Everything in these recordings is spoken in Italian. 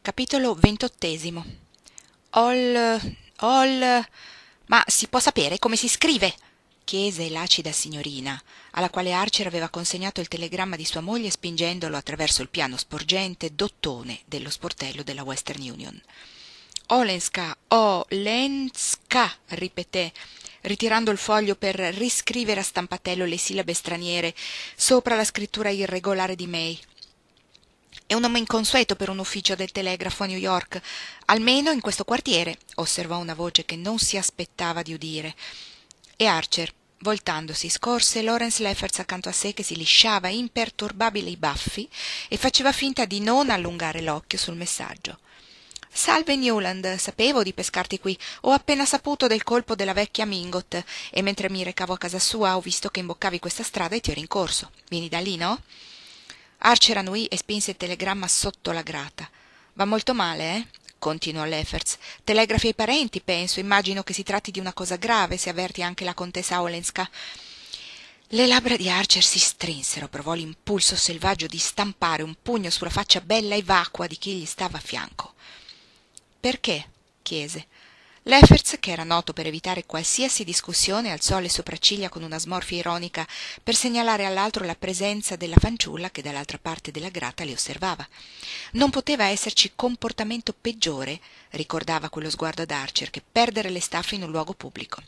Capitolo 28. Ma si può sapere come si scrive? Chiese l'acida signorina, alla quale Archer aveva consegnato il telegramma di sua moglie spingendolo attraverso il piano sporgente dottone dello sportello della Western Union. Olenska, ripeté, ritirando il foglio per riscrivere a stampatello le sillabe straniere sopra la scrittura irregolare di May. È un nome inconsueto per un ufficio del telegrafo a New York, almeno in questo quartiere, osservò una voce che non si aspettava di udire. E Archer, voltandosi, scorse Lawrence Lefferts accanto a sé che si lisciava imperturbabile i baffi e faceva finta di non allungare l'occhio sul messaggio. «Salve Newland, sapevo di pescarti qui. Ho appena saputo del colpo della vecchia Mingot e mentre mi recavo a casa sua ho visto che imboccavi questa strada e ti ho rincorso. Vieni da lì, no?» Archer annui e spinse il telegramma sotto la grata. «Va molto male, eh?» continuò Lefferts. «Telegrafi ai parenti, penso. Immagino che si tratti di una cosa grave, se avverti anche la contessa Olenska». Le labbra di Archer si strinsero, provò l'impulso selvaggio di stampare un pugno sulla faccia bella e vacua di chi gli stava a fianco. «Perché?» chiese. Lefferts, che era noto per evitare qualsiasi discussione, alzò le sopracciglia con una smorfia ironica per segnalare all'altro la presenza della fanciulla che dall'altra parte della grata li osservava. Non poteva esserci comportamento peggiore, ricordava quello sguardo ad Archer, che perdere le staffe in un luogo pubblico.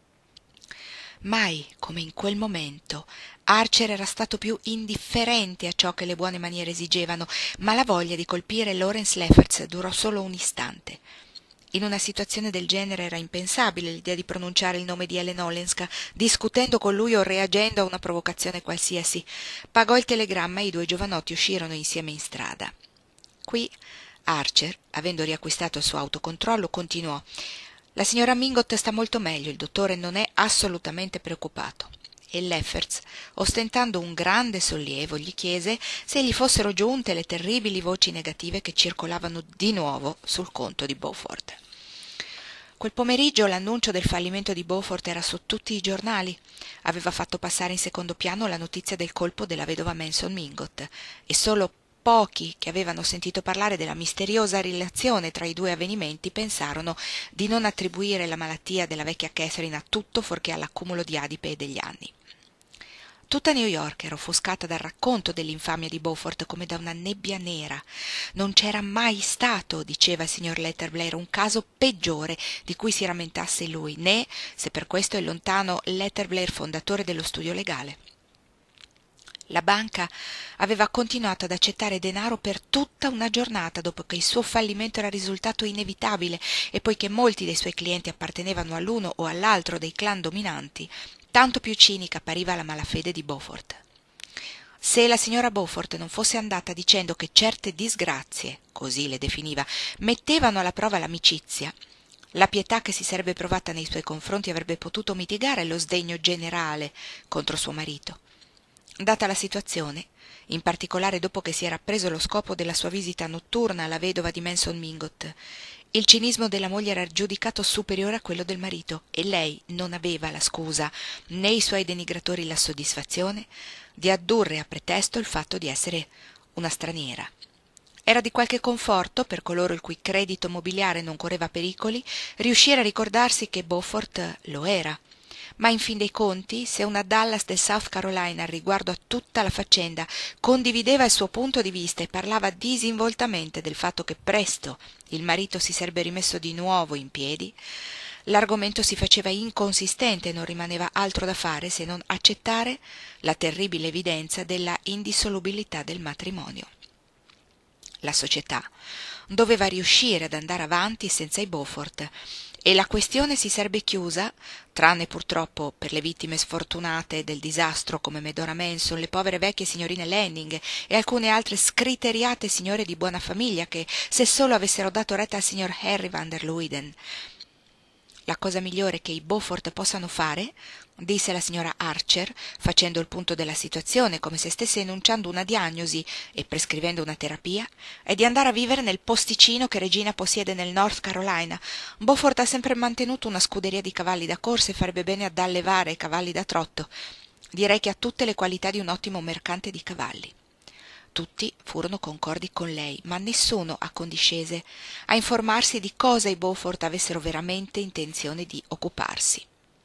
Mai, come in quel momento, Archer era stato più indifferente a ciò che le buone maniere esigevano, ma la voglia di colpire Lawrence Lefferts durò solo un istante. In una situazione del genere era impensabile l'idea di pronunciare il nome di Ellen Olenska, discutendo con lui o reagendo a una provocazione qualsiasi. Pagò il telegramma e i due giovanotti uscirono insieme in strada. Qui Archer, avendo riacquistato il suo autocontrollo, continuò. «La signora Mingot sta molto meglio, il dottore non è assolutamente preoccupato». E Lefferts, ostentando un grande sollievo, gli chiese se gli fossero giunte le terribili voci negative che circolavano di nuovo sul conto di Beaufort. Quel pomeriggio l'annuncio del fallimento di Beaufort era su tutti i giornali. Aveva fatto passare in secondo piano la notizia del colpo della vedova Manson Mingot, e solo pochi che avevano sentito parlare della misteriosa relazione tra i due avvenimenti pensarono di non attribuire la malattia della vecchia Catherine a tutto fuorché all'accumulo di adipe e degli anni. Tutta New York era offuscata dal racconto dell'infamia di Beaufort come da una nebbia nera. Non c'era mai stato, diceva il signor Letterblair, un caso peggiore di cui si rammentasse lui, né, se per questo è lontano, Letterblair fondatore dello studio legale. La banca aveva continuato ad accettare denaro per tutta una giornata dopo che il suo fallimento era risultato inevitabile e poiché molti dei suoi clienti appartenevano all'uno o all'altro dei clan dominanti, tanto più cinica appariva la malafede di Beaufort. Se la signora Beaufort non fosse andata dicendo che certe disgrazie, così le definiva, mettevano alla prova l'amicizia, la pietà che si sarebbe provata nei suoi confronti avrebbe potuto mitigare lo sdegno generale contro suo marito. Data la situazione, in particolare dopo che si era appreso lo scopo della sua visita notturna alla vedova di Manson Mingot, il cinismo della moglie era giudicato superiore a quello del marito e lei non aveva la scusa, né i suoi denigratori la soddisfazione, di addurre a pretesto il fatto di essere una straniera. Era di qualche conforto, per coloro il cui credito mobiliare non correva pericoli, riuscire a ricordarsi che Beaufort lo era. Ma in fin dei conti, se una Dallas del South Carolina riguardo a tutta la faccenda condivideva il suo punto di vista e parlava disinvoltamente del fatto che presto il marito si sarebbe rimesso di nuovo in piedi, l'argomento si faceva inconsistente e non rimaneva altro da fare se non accettare la terribile evidenza della indissolubilità del matrimonio. La società doveva riuscire ad andare avanti senza i Beaufort e la questione si sarebbe chiusa, tranne purtroppo per le vittime sfortunate del disastro come Medora Manson, le povere vecchie signorine Lanning e alcune altre scriteriate signore di buona famiglia che, se solo avessero dato retta al signor Harry van der Luyden. La cosa migliore che i Beaufort possano fare, disse la signora Archer, facendo il punto della situazione come se stesse enunciando una diagnosi e prescrivendo una terapia, è di andare a vivere nel posticino che Regina possiede nel North Carolina. Beaufort ha sempre mantenuto una scuderia di cavalli da corsa e farebbe bene ad allevare i cavalli da trotto. Direi che ha tutte le qualità di un ottimo mercante di cavalli. Tutti furono concordi con lei, ma nessuno accondiscese a informarsi di cosa i Beaufort avessero veramente intenzione di occuparsi.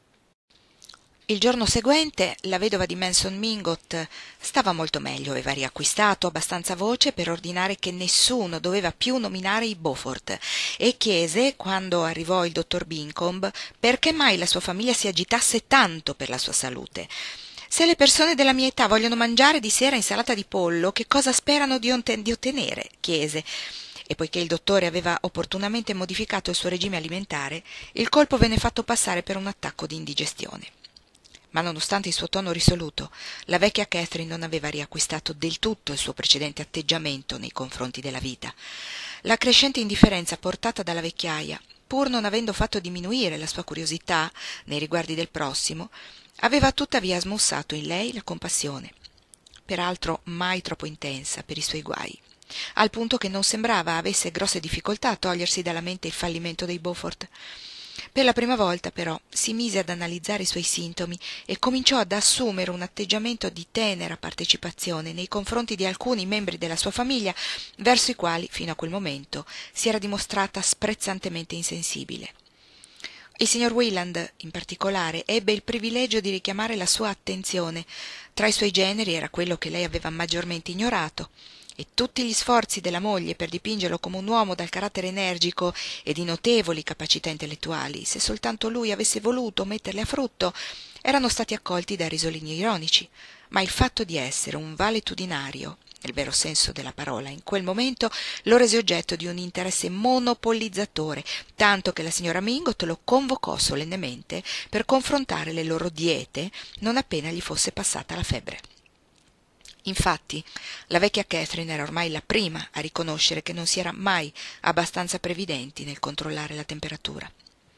Il giorno seguente la vedova di Manson Mingot stava molto meglio, aveva riacquistato abbastanza voce per ordinare che nessuno doveva più nominare i Beaufort e chiese, quando arrivò il dottor Bincombe, perché mai la sua famiglia si agitasse tanto per la sua salute. Se le persone della mia età vogliono mangiare di sera insalata di pollo, che cosa sperano di ottenere? Chiese. E poiché il dottore aveva opportunamente modificato il suo regime alimentare, il colpo venne fatto passare per un attacco di indigestione. Ma nonostante il suo tono risoluto, la vecchia Catherine non aveva riacquistato del tutto il suo precedente atteggiamento nei confronti della vita. La crescente indifferenza portata dalla vecchiaia, pur non avendo fatto diminuire la sua curiosità nei riguardi del prossimo, aveva tuttavia smussato in lei la compassione, peraltro mai troppo intensa per i suoi guai, al punto che non sembrava avesse grosse difficoltà a togliersi dalla mente il fallimento dei Beaufort. Per la prima volta, però, si mise ad analizzare i suoi sintomi e cominciò ad assumere un atteggiamento di tenera partecipazione nei confronti di alcuni membri della sua famiglia, verso i quali, fino a quel momento, si era dimostrata sprezzantemente insensibile. Il signor Wieland, in particolare, ebbe il privilegio di richiamare la sua attenzione. Tra i suoi generi era quello che lei aveva maggiormente ignorato, e tutti gli sforzi della moglie per dipingerlo come un uomo dal carattere energico e di notevoli capacità intellettuali, se soltanto lui avesse voluto metterle a frutto, erano stati accolti da risolini ironici, ma il fatto di essere un valetudinario, nel vero senso della parola, in quel momento lo rese oggetto di un interesse monopolizzatore, tanto che la signora Mingot lo convocò solennemente per confrontare le loro diete non appena gli fosse passata la febbre. Infatti, la vecchia Catherine era ormai la prima a riconoscere che non si era mai abbastanza previdenti nel controllare la temperatura.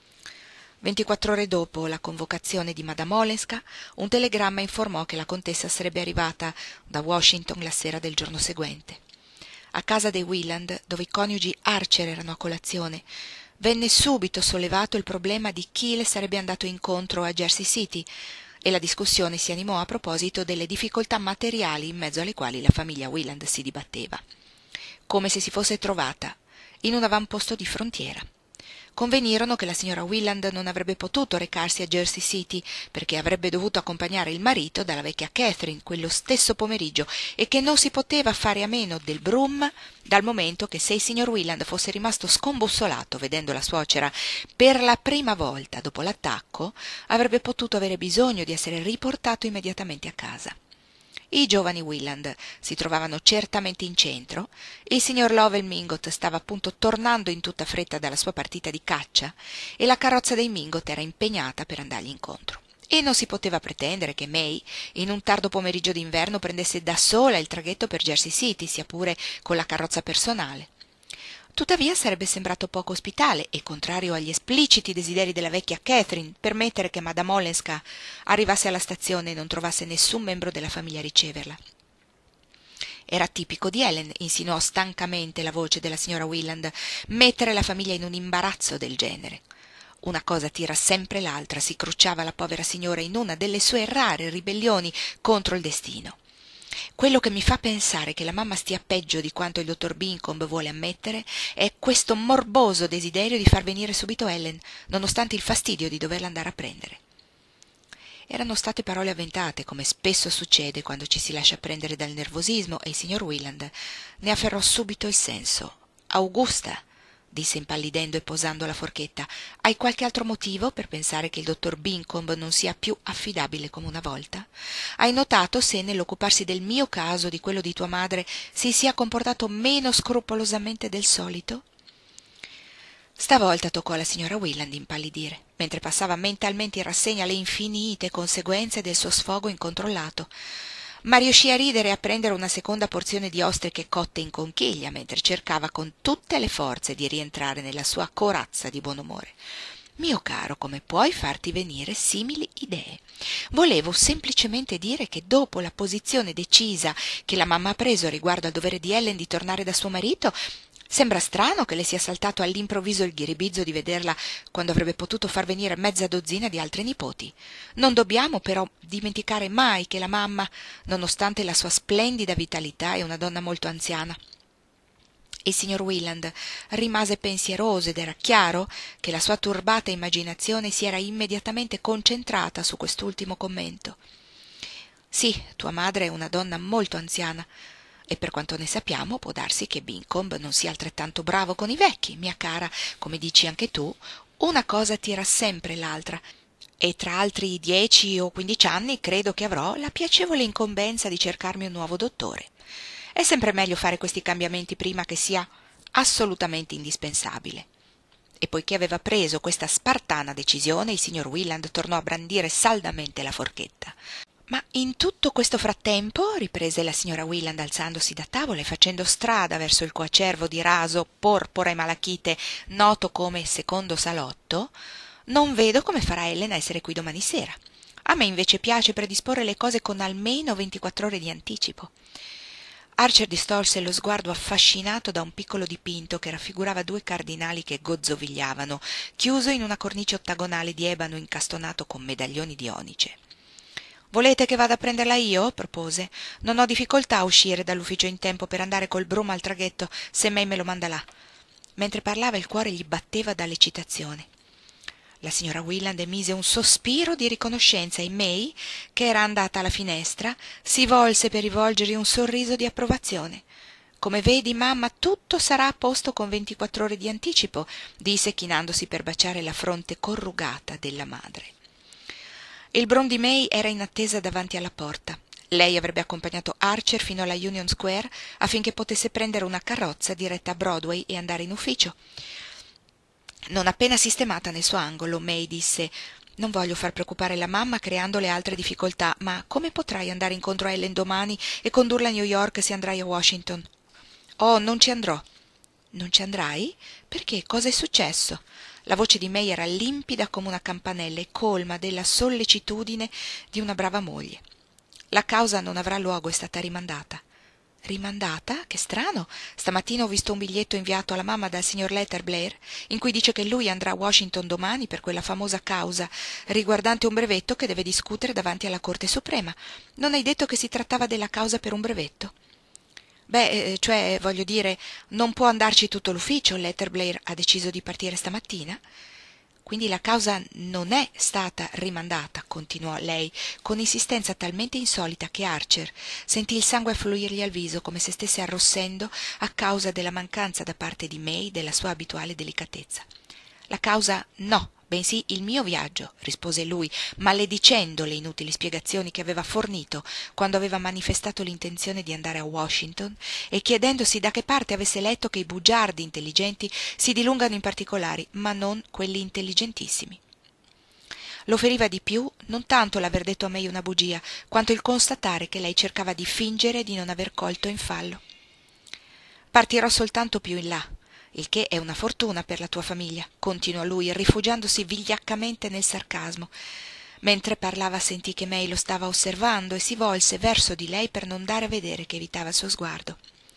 24 ore dopo la convocazione di Madame Olenska, un telegramma informò che la contessa sarebbe arrivata da Washington la sera del giorno seguente. A casa dei Wieland, dove i coniugi Archer erano a colazione, venne subito sollevato il problema di chi le sarebbe andato incontro a Jersey City, e la discussione si animò a proposito delle difficoltà materiali in mezzo alle quali la famiglia Wieland si dibatteva, come se si fosse trovata in un avamposto di frontiera. Convenirono che la signora Wieland non avrebbe potuto recarsi a Jersey City perché avrebbe dovuto accompagnare il marito dalla vecchia Catherine quello stesso pomeriggio e che non si poteva fare a meno del Broom, dal momento che se il signor Wieland fosse rimasto scombussolato vedendo la suocera per la prima volta dopo l'attacco, avrebbe potuto avere bisogno di essere riportato immediatamente a casa. I giovani Wieland si trovavano certamente in centro, il signor Lovell Mingot stava appunto tornando in tutta fretta dalla sua partita di caccia e la carrozza dei Mingot era impegnata per andargli incontro. E non si poteva pretendere che May, in un tardo pomeriggio d'inverno, prendesse da sola il traghetto per Jersey City, sia pure con la carrozza personale. Tuttavia sarebbe sembrato poco ospitale e contrario agli espliciti desideri della vecchia Catherine permettere che Madame Olenska arrivasse alla stazione e non trovasse nessun membro della famiglia a riceverla. Era tipico di Ellen, insinuò stancamente la voce della signora Wieland, mettere la famiglia in un imbarazzo del genere. Una cosa tira sempre l'altra, si crucciava la povera signora in una delle sue rare ribellioni contro il destino. Quello che mi fa pensare che la mamma stia peggio di quanto il dottor Bincombe vuole ammettere è questo morboso desiderio di far venire subito Ellen, nonostante il fastidio di doverla andare a prendere. Erano state parole avventate, come spesso succede quando ci si lascia prendere dal nervosismo, e il signor Wieland ne afferrò subito il senso. «Augusta», disse impallidendo e posando la forchetta, «hai qualche altro motivo per pensare che il dottor Bincombe non sia più affidabile come una volta? Hai notato se nell'occuparsi del mio caso, di quello di tua madre, si sia comportato meno scrupolosamente del solito?» Stavolta toccò alla signora Wieland impallidire, mentre passava mentalmente in rassegna le infinite conseguenze del suo sfogo incontrollato, ma riuscì a ridere e a prendere una seconda porzione di ostriche cotte in conchiglia, mentre cercava con tutte le forze di rientrare nella sua corazza di buon umore. «Mio caro, come puoi farti venire simili idee? Volevo semplicemente dire che dopo la posizione decisa che la mamma ha preso riguardo al dovere di Ellen di tornare da suo marito, Sembra strano che le sia saltato all'improvviso il ghiribizzo di vederla quando avrebbe potuto far venire mezza dozzina di altre nipoti. Non dobbiamo però dimenticare mai che la mamma, nonostante la sua splendida vitalità, è una donna molto anziana. Il signor Willand rimase pensieroso ed era chiaro che la sua turbata immaginazione si era immediatamente concentrata su quest'ultimo commento. Sì, tua madre è una donna molto anziana, e per quanto ne sappiamo può darsi che Bincombe non sia altrettanto bravo con i vecchi, mia cara, come dici anche tu, una cosa tira sempre l'altra, e tra altri 10 o 15 anni credo che avrò la piacevole incombenza di cercarmi un nuovo dottore. È sempre meglio fare questi cambiamenti prima che sia assolutamente indispensabile. E poiché aveva preso questa spartana decisione, il signor Willand tornò a brandire saldamente la forchetta. Ma in tutto questo frattempo, riprese la signora Willand alzandosi da tavola e facendo strada verso il coacervo di raso, porpora e malachite noto come secondo salotto, non vedo come farà Ellen a essere qui domani sera. A me invece piace predisporre le cose con almeno 24 ore di anticipo. Archer distolse lo sguardo affascinato da un piccolo dipinto che raffigurava due cardinali che gozzovigliavano, chiuso in una cornice ottagonale di ebano incastonato con medaglioni di onice. «Volete che vada a prenderla io?» propose. «Non ho difficoltà a uscire dall'ufficio in tempo per andare col brum al traghetto, se May me lo manda là». Mentre parlava il cuore gli batteva dall'eccitazione. La signora Willand emise un sospiro di riconoscenza e May, che era andata alla finestra, si volse per rivolgergli un sorriso di approvazione. «Come vedi, mamma, tutto sarà a posto con 24 ore di anticipo», disse chinandosi per baciare la fronte corrugata della madre. Il brum di May era in attesa davanti alla porta. Lei avrebbe accompagnato Archer fino alla Union Square affinché potesse prendere una carrozza diretta a Broadway e andare in ufficio. Non appena sistemata nel suo angolo, May disse: «Non voglio far preoccupare la mamma creandole altre difficoltà, ma come potrai andare incontro a Ellen domani e condurla a New York se andrai a Washington?» «Oh, non ci andrò». «Non ci andrai? Perché? Cosa è successo?» La voce di May era limpida come una campanella e colma della sollecitudine di una brava moglie. «La causa non avrà luogo, è stata rimandata». «Rimandata? Che strano! Stamattina ho visto un biglietto inviato alla mamma dal signor Letterblair, in cui dice che lui andrà a Washington domani per quella famosa causa riguardante un brevetto che deve discutere davanti alla Corte Suprema. Non hai detto che si trattava della causa per un brevetto?» «Beh, cioè, voglio dire, non può andarci tutto l'ufficio. Letterblair ha deciso di partire stamattina». «Quindi la causa non è stata rimandata», continuò lei, con insistenza talmente insolita che Archer sentì il sangue affluirgli al viso come se stesse arrossendo a causa della mancanza da parte di May della sua abituale delicatezza. «La causa no, bensì il mio viaggio», rispose lui, maledicendo le inutili spiegazioni che aveva fornito quando aveva manifestato l'intenzione di andare a Washington e chiedendosi da che parte avesse letto che i bugiardi intelligenti si dilungano in particolari, ma non quelli intelligentissimi. Lo feriva di più non tanto l'aver detto a May una bugia, quanto il constatare che lei cercava di fingere di non aver colto in fallo. «Partirò soltanto più in là, il che è una fortuna per la tua famiglia», continuò lui, rifugiandosi vigliaccamente nel sarcasmo. Mentre parlava sentì che May lo stava osservando e si volse verso di lei per non dare a vedere che evitava il suo sguardo.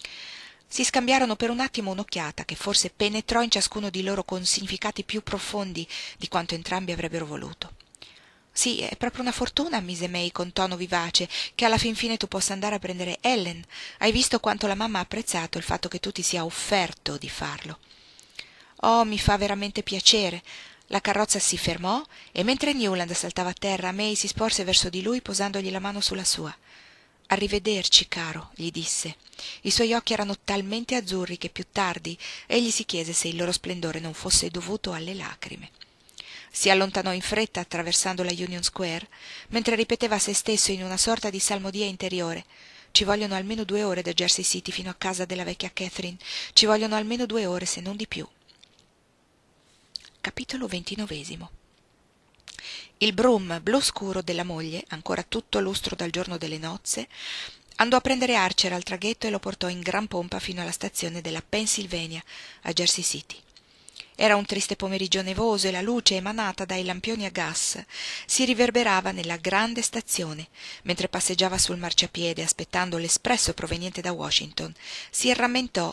Si scambiarono per un attimo un'occhiata che forse penetrò in ciascuno di loro con significati più profondi di quanto entrambi avrebbero voluto. «Sì, è proprio una fortuna», mise May con tono vivace, «che alla fin fine tu possa andare a prendere Ellen. Hai visto quanto la mamma ha apprezzato il fatto che tu ti sia offerto di farlo». «Oh, mi fa veramente piacere». La carrozza si fermò e mentre Newland saltava a terra, May si sporse verso di lui posandogli la mano sulla sua. «Arrivederci, caro», gli disse. I suoi occhi erano talmente azzurri che più tardi egli si chiese se il loro splendore non fosse dovuto alle lacrime. Si allontanò in fretta attraversando la Union Square, mentre ripeteva a se stesso in una sorta di salmodia interiore: «Ci vogliono almeno 2 ore da Jersey City fino a casa della vecchia Catherine. Ci vogliono almeno 2 ore, se non di più». Capitolo 29. Il brum blu scuro della moglie, ancora tutto lustro dal giorno delle nozze, andò a prendere Archer al traghetto e lo portò in gran pompa fino alla stazione della Pennsylvania, a Jersey City. Era un triste pomeriggio nevoso e la luce emanata dai lampioni a gas si riverberava nella grande stazione. Mentre passeggiava sul marciapiede aspettando l'espresso proveniente da Washington, si rammentò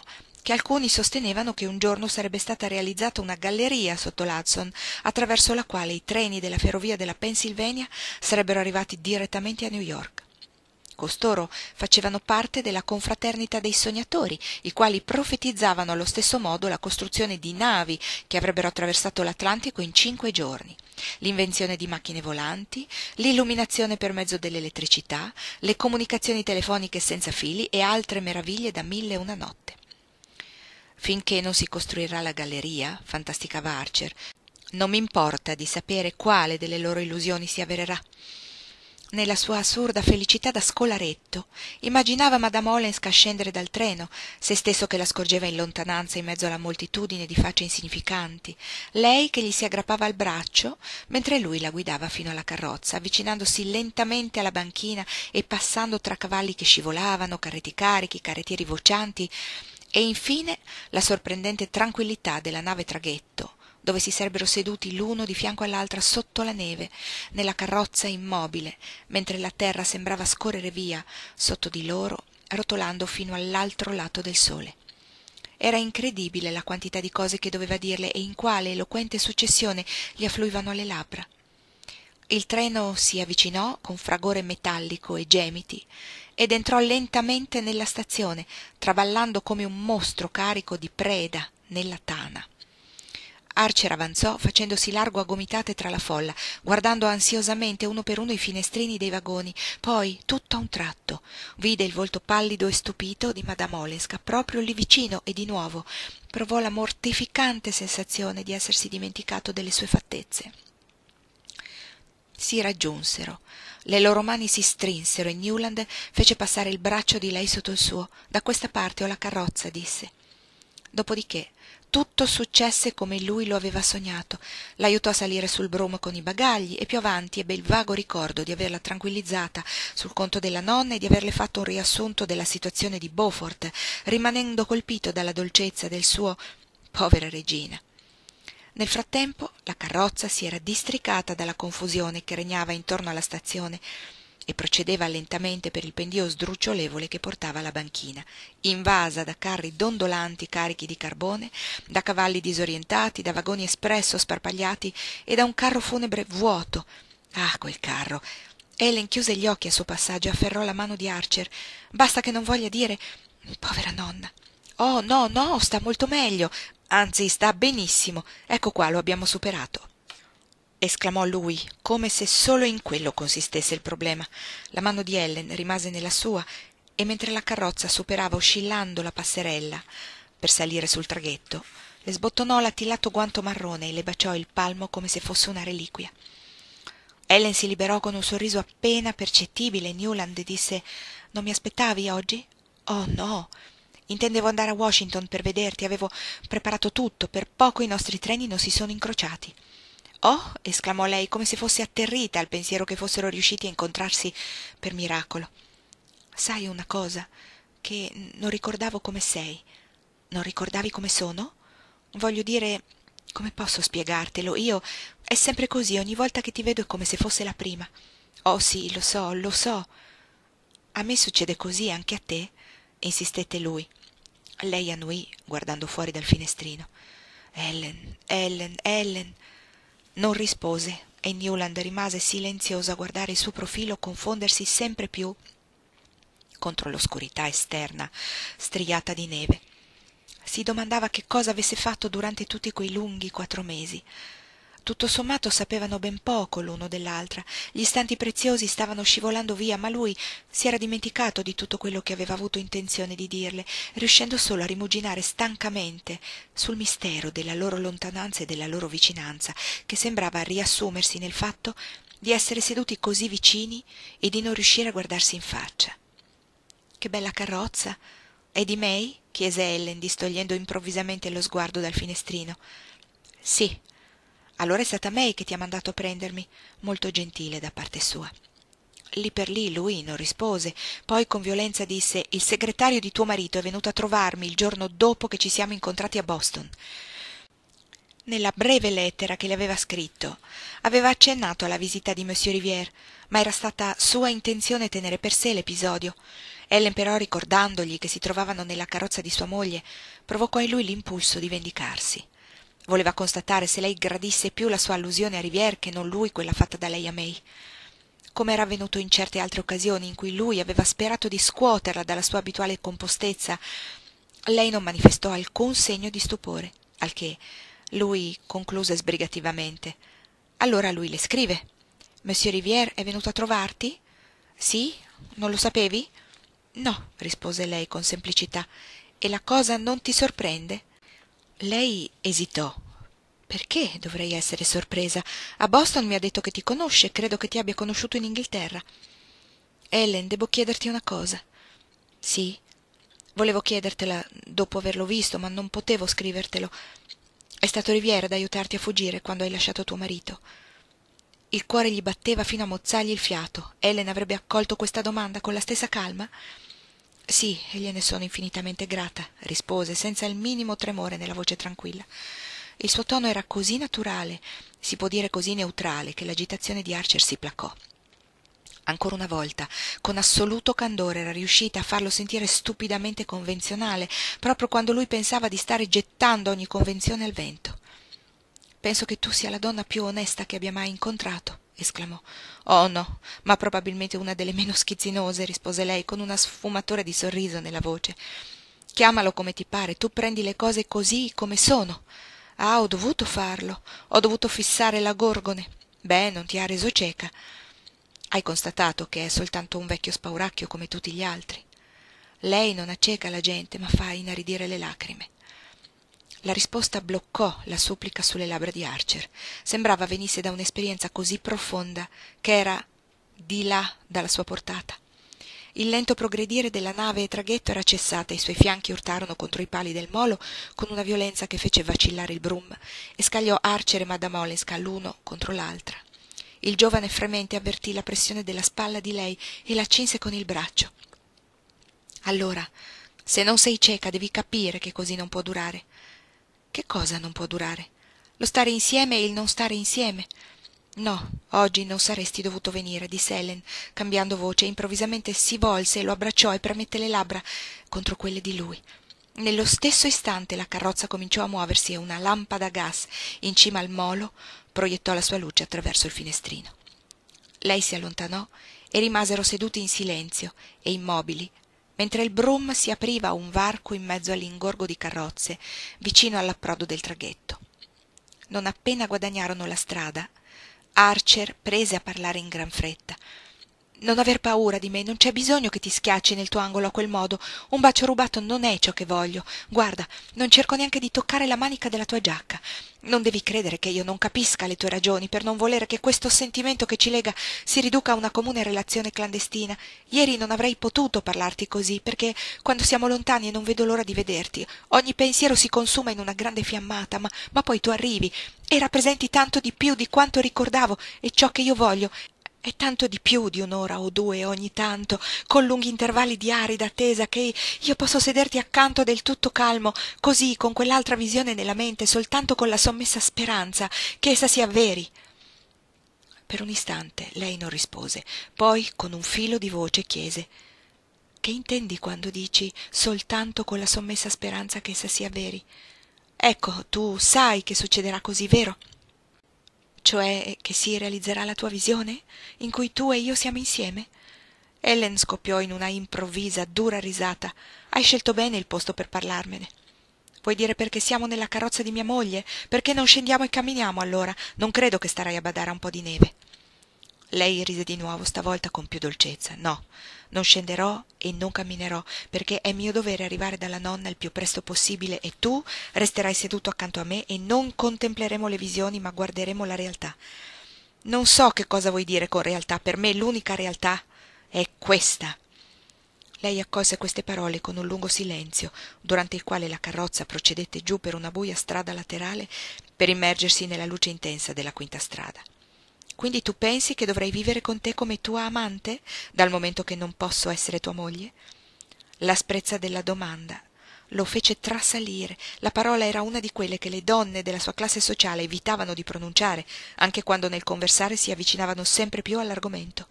che alcuni sostenevano che un giorno sarebbe stata realizzata una galleria sotto l'Hudson, attraverso la quale i treni della ferrovia della Pennsylvania sarebbero arrivati direttamente a New York. Costoro facevano parte della confraternita dei sognatori, i quali profetizzavano allo stesso modo la costruzione di navi che avrebbero attraversato l'Atlantico in 5 giorni, l'invenzione di macchine volanti, l'illuminazione per mezzo dell'elettricità, le comunicazioni telefoniche senza fili e altre meraviglie da 1001 notte. Finché non si costruirà la galleria, fantasticava Archer, non mi importa di sapere quale delle loro illusioni si avvererà. Nella sua assurda felicità da scolaretto, immaginava Madame Olenska scendere dal treno, se stesso che la scorgeva in lontananza in mezzo alla moltitudine di facce insignificanti, lei che gli si aggrappava al braccio, mentre lui la guidava fino alla carrozza, avvicinandosi lentamente alla banchina e passando tra cavalli che scivolavano, carretti carichi, carrettieri vocianti, e infine la sorprendente tranquillità della nave traghetto, dove si sarebbero seduti l'uno di fianco all'altra sotto la neve, nella carrozza immobile, mentre la terra sembrava scorrere via sotto di loro, rotolando fino all'altro lato del sole. Era incredibile la quantità di cose che doveva dirle e in quale eloquente successione gli affluivano alle labbra. Il treno si avvicinò con fragore metallico e gemiti ed entrò lentamente nella stazione, traballando come un mostro carico di preda nella tana. Archer avanzò facendosi largo a gomitate tra la folla, guardando ansiosamente uno per uno i finestrini dei vagoni. Poi, tutto a un tratto, vide il volto pallido e stupito di Madame Olenska proprio lì vicino e di nuovo provò la mortificante sensazione di essersi dimenticato delle sue fattezze. Si raggiunsero, le loro mani si strinsero e Newland fece passare il braccio di lei sotto il suo. «Da questa parte ho la carrozza», disse. Dopodiché tutto successe come lui lo aveva sognato. L'aiutò a salire sul brumo con i bagagli e più avanti ebbe il vago ricordo di averla tranquillizzata sul conto della nonna e di averle fatto un riassunto della situazione di Beaufort, rimanendo colpito dalla dolcezza del suo «povera regina». Nel frattempo la carrozza si era districata dalla confusione che regnava intorno alla stazione e procedeva lentamente per il pendio sdrucciolevole che portava alla banchina, invasa da carri dondolanti carichi di carbone, da cavalli disorientati, da vagoni espresso sparpagliati e da un carro funebre vuoto. Ah, quel carro! Ellen chiuse gli occhi al suo passaggio e afferrò la mano di Archer. Basta che non voglia dire «povera nonna». «Oh, no, no, sta molto meglio, anzi sta benissimo, ecco qua, lo abbiamo superato», esclamò lui, come se solo in quello consistesse il problema. La mano di Ellen rimase nella sua e mentre la carrozza superava oscillando la passerella per salire sul traghetto, le sbottonò l'attillato guanto marrone e le baciò il palmo come se fosse una reliquia. Ellen si liberò con un sorriso appena percettibile e Newland disse «Non mi aspettavi oggi?» «Oh, no. Intendevo andare a Washington per vederti, avevo preparato tutto, per poco i nostri treni non si sono incrociati». «Oh!» esclamò lei, come se fosse atterrita al pensiero che fossero riusciti a incontrarsi per miracolo. «Sai una cosa? Che non ricordavo come sei. Non ricordavi come sono? Voglio dire, come posso spiegartelo? Io è sempre così, ogni volta che ti vedo è come se fosse la prima». «Oh sì, lo so, lo so». «A me succede così, anche a te?» insistette lui. Lei annuì, guardando fuori dal finestrino. «Ellen, Ellen, Ellen». Non rispose e Newland rimase silenzioso a guardare il suo profilo confondersi sempre più contro l'oscurità esterna striata di neve. Si domandava che cosa avesse fatto durante tutti quei lunghi 4 mesi. Tutto sommato sapevano ben poco l'uno dell'altra, gli istanti preziosi stavano scivolando via, ma lui si era dimenticato di tutto quello che aveva avuto intenzione di dirle, riuscendo solo a rimuginare stancamente sul mistero della loro lontananza e della loro vicinanza, che sembrava riassumersi nel fatto di essere seduti così vicini e di non riuscire a guardarsi in faccia. «Che bella carrozza! È di May?» chiese Ellen, distogliendo improvvisamente lo sguardo dal finestrino. «Sì». «Allora è stata May che ti ha mandato a prendermi, molto gentile da parte sua». Lì per lì lui non rispose, poi con violenza disse «Il segretario di tuo marito è venuto a trovarmi il giorno dopo che ci siamo incontrati a Boston». Nella breve lettera che le aveva scritto aveva accennato alla visita di Monsieur Rivière, ma era stata sua intenzione tenere per sé l'episodio. Ellen però, ricordandogli che si trovavano nella carrozza di sua moglie, provocò in lui l'impulso di vendicarsi. Voleva constatare se lei gradisse più la sua allusione a Rivière che non lui quella fatta da lei a May. Come era avvenuto in certe altre occasioni in cui lui aveva sperato di scuoterla dalla sua abituale compostezza, lei non manifestò alcun segno di stupore, al che lui concluse sbrigativamente: allora lui le scrive. Monsieur Rivière è venuto a trovarti? Sì? Non lo sapevi? No, rispose lei con semplicità. E la cosa non ti sorprende? Lei esitò. Perché dovrei essere sorpresa? A Boston mi ha detto che ti conosce, credo che ti abbia conosciuto in Inghilterra. Ellen, devo chiederti una cosa. Sì? Volevo chiedertela dopo averlo visto, ma non potevo scrivertelo. È stato Rivière ad aiutarti a fuggire quando hai lasciato tuo marito. Il cuore gli batteva fino a mozzargli il fiato. Ellen avrebbe accolto questa domanda con la stessa calma? Sì, e gliene sono infinitamente grata, rispose senza il minimo tremore nella voce tranquilla. Il suo tono era così naturale, si può dire così neutrale, che l'agitazione di Archer si placò. Ancora una volta, con assoluto candore, era riuscita a farlo sentire stupidamente convenzionale, proprio quando lui pensava di stare gettando ogni convenzione al vento. Penso che tu sia la donna più onesta che abbia mai incontrato, esclamò. Oh no, ma probabilmente una delle meno schizzinose, rispose lei con una sfumatura di sorriso nella voce. Chiamalo come ti pare, tu prendi le cose così come sono. Ah, ho dovuto farlo, ho dovuto fissare la Gorgone. Beh, non ti ha reso cieca. Hai constatato che è soltanto un vecchio spauracchio come tutti gli altri. Lei non acceca la gente, ma fa inaridire le lacrime. La risposta bloccò la supplica sulle labbra di Archer. Sembrava venisse da un'esperienza così profonda che era di là dalla sua portata. Il lento progredire della nave e traghetto era cessato e i suoi fianchi urtarono contro i pali del molo con una violenza che fece vacillare il brum e scagliò Archer e Madame Olenska l'uno contro l'altra. Il giovane fremente avvertì la pressione della spalla di lei e la cinse con il braccio. Allora, se non sei cieca, devi capire che così non può durare. Che cosa non può durare? Lo stare insieme e il non stare insieme. No, oggi non saresti dovuto venire, disse Ellen, cambiando voce, e improvvisamente si volse e lo abbracciò e premette le labbra contro quelle di lui. Nello stesso istante la carrozza cominciò a muoversi e una lampada a gas in cima al molo proiettò la sua luce attraverso il finestrino. Lei si allontanò e rimasero seduti in silenzio e immobili, mentre il brum si apriva a un varco in mezzo all'ingorgo di carrozze, vicino all'approdo del traghetto. Non appena guadagnarono la strada, Archer prese a parlare in gran fretta. Non aver paura di me, non c'è bisogno che ti schiacci nel tuo angolo a quel modo. Un bacio rubato non è ciò che voglio. Guarda, non cerco neanche di toccare la manica della tua giacca. Non devi credere che io non capisca le tue ragioni per non volere che questo sentimento che ci lega si riduca a una comune relazione clandestina. Ieri non avrei potuto parlarti così, perché quando siamo lontani e non vedo l'ora di vederti, ogni pensiero si consuma in una grande fiammata, ma poi tu arrivi e rappresenti tanto di più di quanto ricordavo, e ciò che io voglio è tanto di più di un'ora o due ogni tanto, con lunghi intervalli di arida attesa, che io posso sederti accanto del tutto calmo, così, con quell'altra visione nella mente, soltanto con la sommessa speranza che essa si avveri. Per un istante lei non rispose, poi con un filo di voce chiese: che intendi quando dici soltanto con la sommessa speranza che essa si avveri? Ecco, tu sai che succederà così, vero? Cioè che si realizzerà la tua visione, in cui tu e io siamo insieme? Ellen scoppiò in una improvvisa, dura risata. Hai scelto bene il posto per parlarmene. Vuoi dire perché siamo nella carrozza di mia moglie? Perché non scendiamo e camminiamo allora? Non credo che starai a badare a un po' di neve. Lei rise di nuovo, stavolta con più dolcezza. No, non scenderò e non camminerò, perché è mio dovere arrivare dalla nonna il più presto possibile e tu resterai seduto accanto a me e non contempleremo le visioni, ma guarderemo la realtà. Non so che cosa vuoi dire con realtà, per me l'unica realtà è questa. Lei accolse queste parole con un lungo silenzio, durante il quale la carrozza procedette giù per una buia strada laterale per immergersi nella luce intensa della quinta strada. Quindi tu pensi che dovrei vivere con te come tua amante, dal momento che non posso essere tua moglie? L'asprezza della domanda lo fece trasalire. La parola era una di quelle che le donne della sua classe sociale evitavano di pronunciare, anche quando nel conversare si avvicinavano sempre più all'argomento.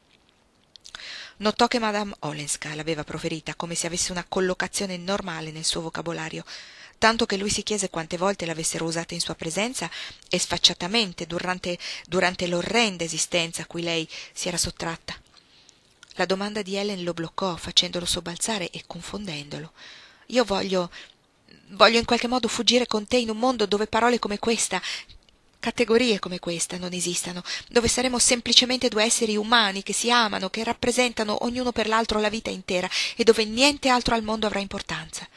Notò che Madame Olenska l'aveva proferita come se avesse una collocazione normale nel suo vocabolario, tanto che lui si chiese quante volte l'avessero usata in sua presenza e sfacciatamente durante l'orrenda esistenza a cui lei si era sottratta. La domanda di Helen lo bloccò, facendolo sobbalzare e confondendolo. «Io voglio in qualche modo fuggire con te in un mondo dove parole come questa, categorie come questa non esistano, dove saremo semplicemente due esseri umani che si amano, che rappresentano ognuno per l'altro la vita intera e dove niente altro al mondo avrà importanza».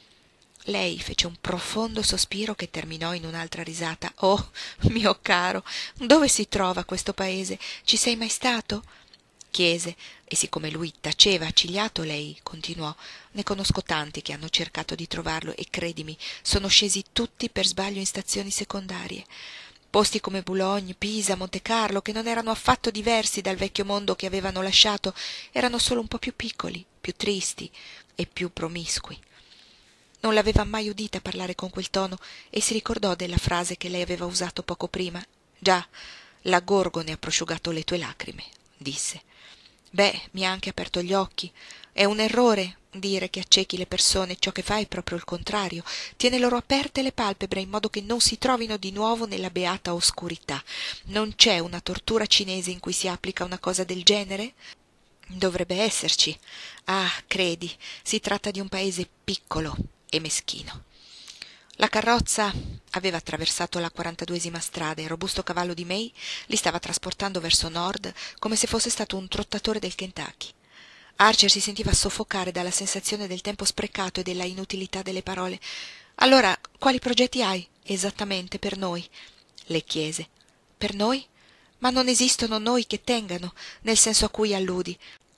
Lei fece un profondo sospiro che terminò in un'altra risata. «Oh, mio caro, dove si trova questo paese? Ci sei mai stato?» chiese, e siccome lui taceva accigliato, lei continuò: «Ne conosco tanti che hanno cercato di trovarlo e credimi, sono scesi tutti per sbaglio in stazioni secondarie. Posti come Boulogne, Pisa, Montecarlo, che non erano affatto diversi dal vecchio mondo che avevano lasciato, erano solo un po' più piccoli, più tristi e più promiscui». Non l'aveva mai udita parlare con quel tono e si ricordò della frase che lei aveva usato poco prima. «Già, la Gorgone ha prosciugato le tue lacrime», disse. «Beh, mi ha anche aperto gli occhi. È un errore dire che accechi le persone, ciò che fa è proprio il contrario. Tiene loro aperte le palpebre in modo che non si trovino di nuovo nella beata oscurità. Non c'è una tortura cinese in cui si applica una cosa del genere?» «Dovrebbe esserci. Ah, credi, si tratta di un paese piccolo e meschino». La carrozza aveva attraversato la 42ª strada e il robusto cavallo di May li stava trasportando verso nord come se fosse stato un trottatore del Kentucky. Archer si sentiva soffocare dalla sensazione del tempo sprecato e della inutilità delle parole. «Allora, quali progetti hai, esattamente, per noi?» le chiese. «Per noi? Ma non esistono noi che tengano, nel senso a cui alludi.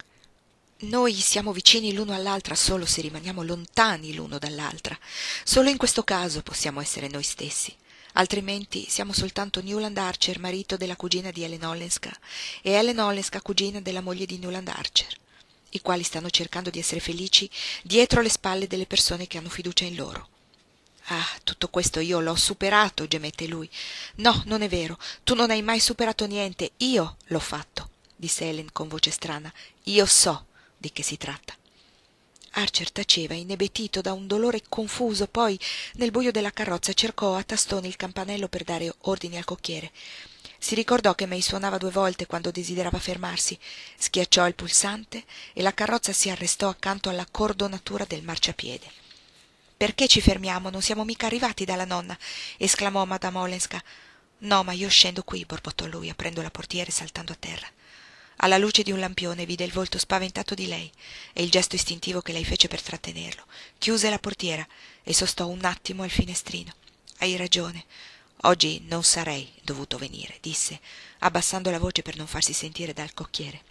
Noi siamo vicini l'uno all'altra solo se rimaniamo lontani l'uno dall'altra. Solo in questo caso possiamo essere noi stessi. Altrimenti siamo soltanto Newland Archer, marito della cugina di Helen Olenska, e Helen Olenska, cugina della moglie di Newland Archer, i quali stanno cercando di essere felici dietro le spalle delle persone che hanno fiducia in loro». «Ah, tutto questo io l'ho superato», gemette lui. «No, non è vero. Tu non hai mai superato niente. Io l'ho fatto», disse Helen con voce strana. «Io so di che si tratta». Archer taceva, inebetito da un dolore confuso, poi nel buio della carrozza cercò a tastoni il campanello per dare ordini al cocchiere. Si ricordò che May suonava 2 volte quando desiderava fermarsi, schiacciò il pulsante e la carrozza si arrestò accanto alla cordonatura del marciapiede. «Perché ci fermiamo? Non siamo mica arrivati dalla nonna», esclamò Madame Olenska. «No, ma io scendo qui», borbottò lui, aprendo la portiera e saltando a terra. Alla luce di un lampione vide il volto spaventato di lei e il gesto istintivo che lei fece per trattenerlo. Chiuse la portiera e sostò un attimo al finestrino. «Hai ragione. Oggi non sarei dovuto venire», disse, abbassando la voce per non farsi sentire dal cocchiere.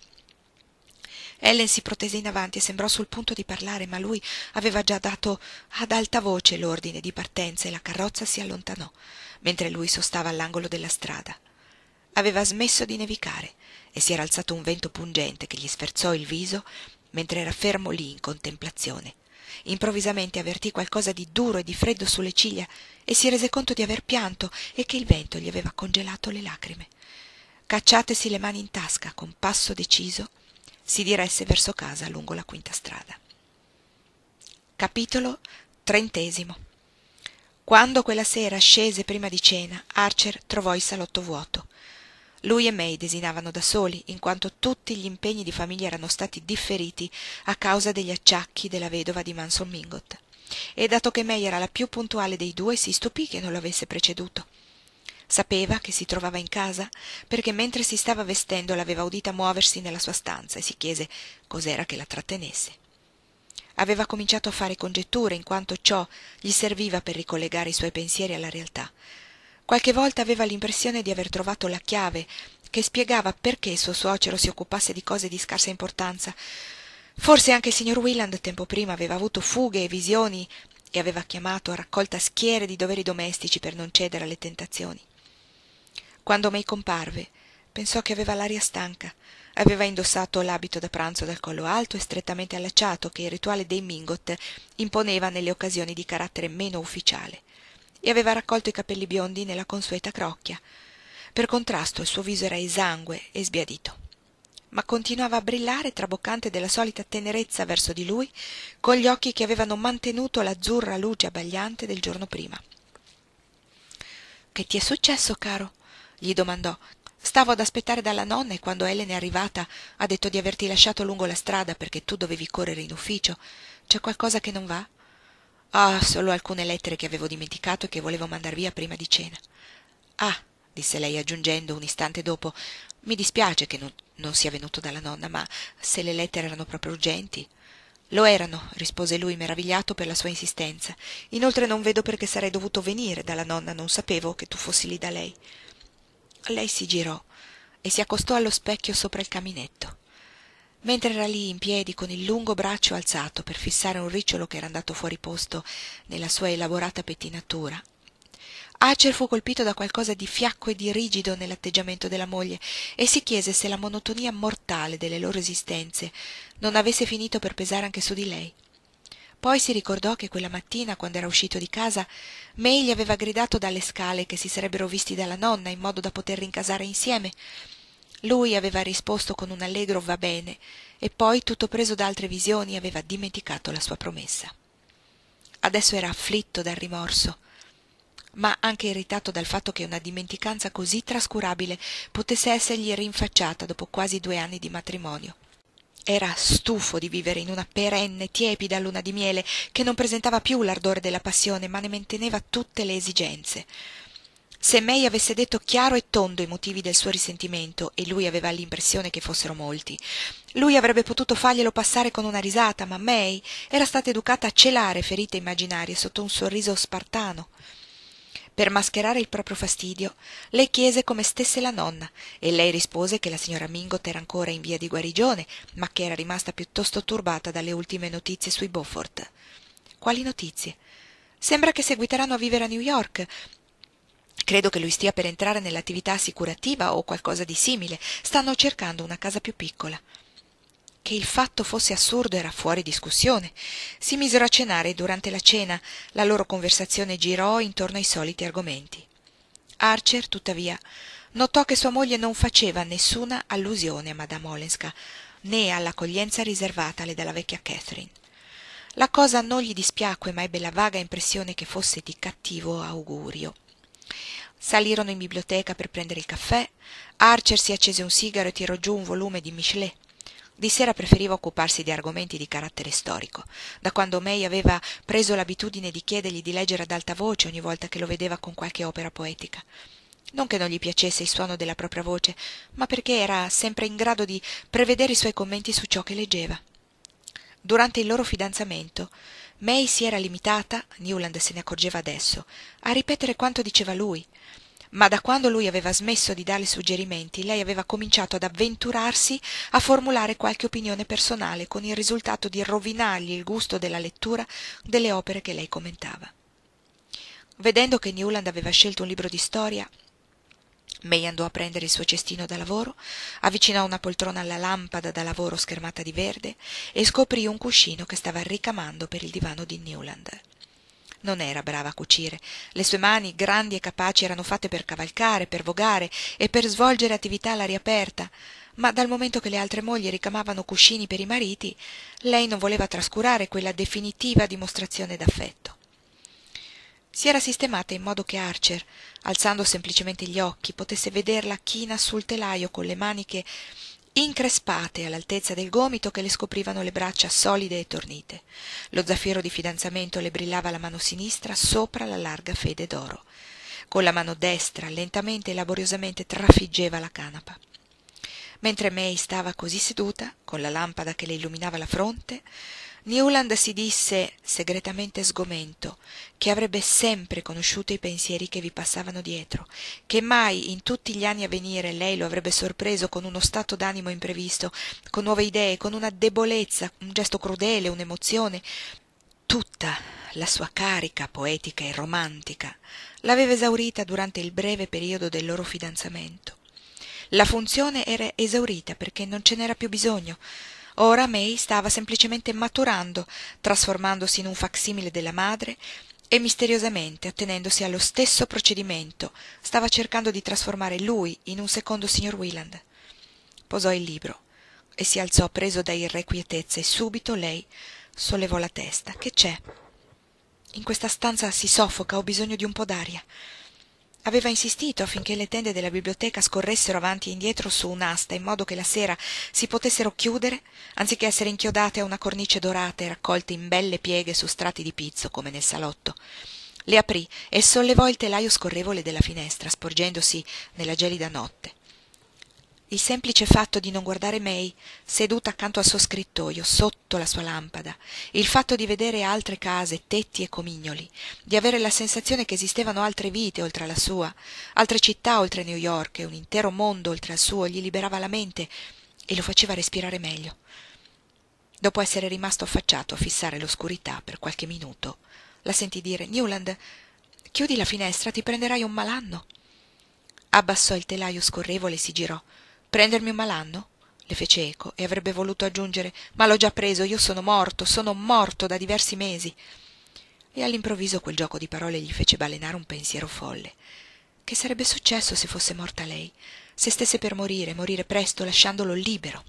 Ellen si protese in avanti e sembrò sul punto di parlare, ma lui aveva già dato ad alta voce l'ordine di partenza e la carrozza si allontanò, mentre lui sostava all'angolo della strada. Aveva smesso di nevicare e si era alzato un vento pungente che gli sferzò il viso mentre era fermo lì in contemplazione. Improvvisamente avvertì qualcosa di duro e di freddo sulle ciglia e si rese conto di aver pianto e che il vento gli aveva congelato le lacrime. Cacciatesi le mani in tasca con passo deciso, si diresse verso casa lungo la 5ª strada. Capitolo 30. Quando quella sera scese prima di cena, Archer trovò il salotto vuoto. Lui e May desinavano da soli, in quanto tutti gli impegni di famiglia erano stati differiti a causa degli acciacchi della vedova di Manson Mingot. E dato che May era la più puntuale dei due, si stupì che non lo avesse preceduto. Sapeva che si trovava in casa perché mentre si stava vestendo l'aveva udita muoversi nella sua stanza e si chiese cos'era che la trattenesse. Aveva cominciato a fare congetture in quanto ciò gli serviva per ricollegare i suoi pensieri alla realtà. Qualche volta aveva l'impressione di aver trovato la chiave che spiegava perché suo suocero si occupasse di cose di scarsa importanza. Forse anche il signor Willand tempo prima aveva avuto fughe e visioni e aveva chiamato a raccolta schiere di doveri domestici per non cedere alle tentazioni. Quando May comparve, Pensò che aveva l'aria stanca. Aveva indossato l'abito da pranzo dal collo alto e strettamente allacciato che il rituale dei Mingot imponeva nelle occasioni di carattere meno ufficiale, e aveva raccolto i capelli biondi nella consueta crocchia. Per contrasto il suo viso era esangue e sbiadito, ma continuava a brillare traboccante della solita tenerezza verso di lui, con gli occhi che avevano mantenuto l'azzurra luce abbagliante del giorno prima. «Che ti è successo, caro?» gli domandò. «Stavo ad aspettare dalla nonna e quando Ellen è arrivata ha detto di averti lasciato lungo la strada perché tu dovevi correre in ufficio. C'è qualcosa che non va?» «Ah, solo alcune lettere che avevo dimenticato e che volevo mandar via prima di cena». «Ah», disse lei aggiungendo un istante dopo, «mi dispiace che non sia venuto dalla nonna, ma se le lettere erano proprio urgenti». «Lo erano», rispose lui meravigliato per la sua insistenza. «Inoltre non vedo perché sarei dovuto venire dalla nonna, non sapevo che tu fossi lì da lei». Lei si girò e si accostò allo specchio sopra il caminetto. Mentre era lì in piedi con il lungo braccio alzato per fissare un ricciolo che era andato fuori posto nella sua elaborata pettinatura, Archer fu colpito da qualcosa di fiacco e di rigido nell'atteggiamento della moglie e si chiese se la monotonia mortale delle loro esistenze non avesse finito per pesare anche su di lei. Poi si ricordò che quella mattina, quando era uscito di casa, May gli aveva gridato dalle scale che si sarebbero visti dalla nonna in modo da poter rincasare insieme. Lui aveva risposto con un allegro va bene e poi, tutto preso da altre visioni, aveva dimenticato la sua promessa. Adesso era afflitto dal rimorso, ma anche irritato dal fatto che una dimenticanza così trascurabile potesse essergli rinfacciata dopo quasi 2 anni di matrimonio. Era stufo di vivere in una perenne, tiepida luna di miele che non presentava più l'ardore della passione, ma ne manteneva tutte le esigenze. Se May avesse detto chiaro e tondo i motivi del suo risentimento, e lui aveva l'impressione che fossero molti, lui avrebbe potuto farglielo passare con una risata, ma May era stata educata a celare ferite immaginarie sotto un sorriso spartano. Per mascherare il proprio fastidio, le chiese come stesse la nonna, e lei rispose che la signora Mingot era ancora in via di guarigione, ma che era rimasta piuttosto turbata dalle ultime notizie sui Beaufort. «Quali notizie?» «Sembra che seguiteranno a vivere a New York. Credo che lui stia per entrare nell'attività assicurativa o qualcosa di simile. Stanno cercando una casa più piccola». Che il fatto fosse assurdo era fuori discussione. Si misero a cenare e durante la cena la loro conversazione girò intorno ai soliti argomenti. Archer, tuttavia, notò che sua moglie non faceva nessuna allusione a Madame Olenska, né all'accoglienza riservatale dalla vecchia Catherine. La cosa non gli dispiacque, ma ebbe la vaga impressione che fosse di cattivo augurio. Salirono in biblioteca per prendere il caffè. Archer si accese un sigaro e tirò giù un volume di Michelet. Di sera preferiva occuparsi di argomenti di carattere storico, da quando May aveva preso l'abitudine di chiedergli di leggere ad alta voce ogni volta che lo vedeva con qualche opera poetica. Non che non gli piacesse il suono della propria voce, ma perché era sempre in grado di prevedere i suoi commenti su ciò che leggeva. Durante il loro fidanzamento, May si era limitata, Newland se ne accorgeva adesso, a ripetere quanto diceva lui, ma da quando lui aveva smesso di darle suggerimenti, lei aveva cominciato ad avventurarsi a formulare qualche opinione personale, con il risultato di rovinargli il gusto della lettura delle opere che lei commentava. Vedendo che Newland aveva scelto un libro di storia, May andò a prendere il suo cestino da lavoro, avvicinò una poltrona alla lampada da lavoro schermata di verde e scoprì un cuscino che stava ricamando per il divano di Newland. Non era brava a cucire. Le sue mani, grandi e capaci, erano fatte per cavalcare, per vogare e per svolgere attività all'aria aperta, ma dal momento che le altre mogli ricamavano cuscini per i mariti, lei non voleva trascurare quella definitiva dimostrazione d'affetto. Si era sistemata in modo che Archer, alzando semplicemente gli occhi, potesse vederla china sul telaio con le maniche increspate all'altezza del gomito che le scoprivano le braccia solide e tornite. Lo zaffiro di fidanzamento le brillava alla mano sinistra sopra la larga fede d'oro. Con la mano destra lentamente e laboriosamente trafiggeva la canapa. Mentre May stava così seduta, con la lampada che le illuminava la fronte, Newland si disse, segretamente sgomento, che avrebbe sempre conosciuto i pensieri che vi passavano dietro, che mai in tutti gli anni a venire lei lo avrebbe sorpreso con uno stato d'animo imprevisto, con nuove idee, con una debolezza, un gesto crudele, un'emozione. Tutta la sua carica poetica e romantica l'aveva esaurita durante il breve periodo del loro fidanzamento. La funzione era esaurita perché non ce n'era più bisogno. Ora May stava semplicemente maturando, trasformandosi in un facsimile della madre e misteriosamente, attenendosi allo stesso procedimento, stava cercando di trasformare lui in un secondo signor Wieland. Posò il libro e si alzò preso da irrequietezza e subito lei sollevò la testa. Che c'è? In questa stanza si soffoca, ho bisogno di un po' d'aria. Aveva insistito affinché le tende della biblioteca scorressero avanti e indietro su un'asta in modo che la sera si potessero chiudere anziché essere inchiodate a una cornice dorata e raccolte in belle pieghe su strati di pizzo come nel salotto. Le aprì e sollevò il telaio scorrevole della finestra sporgendosi nella gelida notte. Il semplice fatto di non guardare May seduta accanto al suo scrittoio sotto la sua lampada, il fatto di vedere altre case, tetti e comignoli, di avere la sensazione che esistevano altre vite oltre alla sua, altre città oltre New York e un intero mondo oltre al suo, gli liberava la mente e lo faceva respirare meglio. Dopo essere rimasto affacciato a fissare l'oscurità per qualche minuto, la sentì dire: «Newland, chiudi la finestra, ti prenderai un malanno». Abbassò il telaio scorrevole e si girò. «Prendermi un malanno?» le fece eco e avrebbe voluto aggiungere: «Ma l'ho già preso, io sono morto da diversi mesi». E all'improvviso quel gioco di parole gli fece balenare un pensiero folle. Che sarebbe successo se fosse morta lei? Se stesse per morire presto, lasciandolo libero?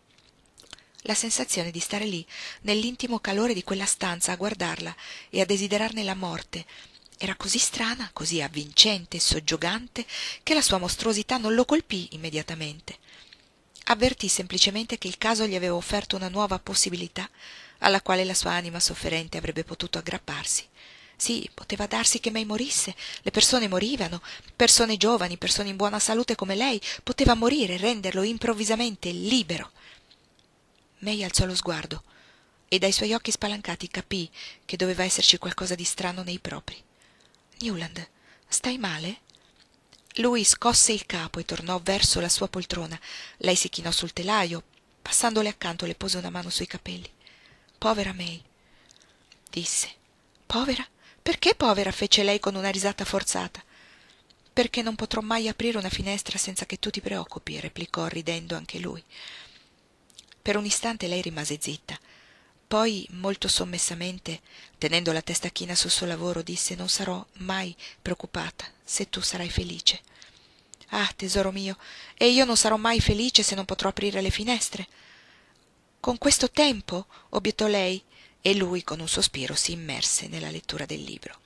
La sensazione di stare lì, nell'intimo calore di quella stanza, a guardarla e a desiderarne la morte, era così strana, così avvincente e soggiogante, che la sua mostruosità non lo colpì immediatamente. Avvertì semplicemente che il caso gli aveva offerto una nuova possibilità, alla quale la sua anima sofferente avrebbe potuto aggrapparsi. Sì, poteva darsi che May morisse, le persone morivano, persone giovani, persone in buona salute come lei, poteva morire, renderlo improvvisamente libero. May alzò lo sguardo e dai suoi occhi spalancati capì che doveva esserci qualcosa di strano nei propri. «Newland, stai male?» Lui scosse il capo e tornò verso la sua poltrona. Lei si chinò sul telaio, passandole accanto le pose una mano sui capelli. «Povera May», disse. «Povera? Perché povera?» fece lei con una risata forzata. «Perché non potrò mai aprire una finestra senza che tu ti preoccupi», replicò ridendo anche lui. Per un istante lei rimase zitta. Poi, molto sommessamente, tenendo la testa china sul suo lavoro, disse: «Non sarò mai preoccupata se tu sarai felice». «Ah, tesoro mio, e io non sarò mai felice se non potrò aprire le finestre». «Con questo tempo?» obiettò lei, e lui con un sospiro si immerse nella lettura del libro.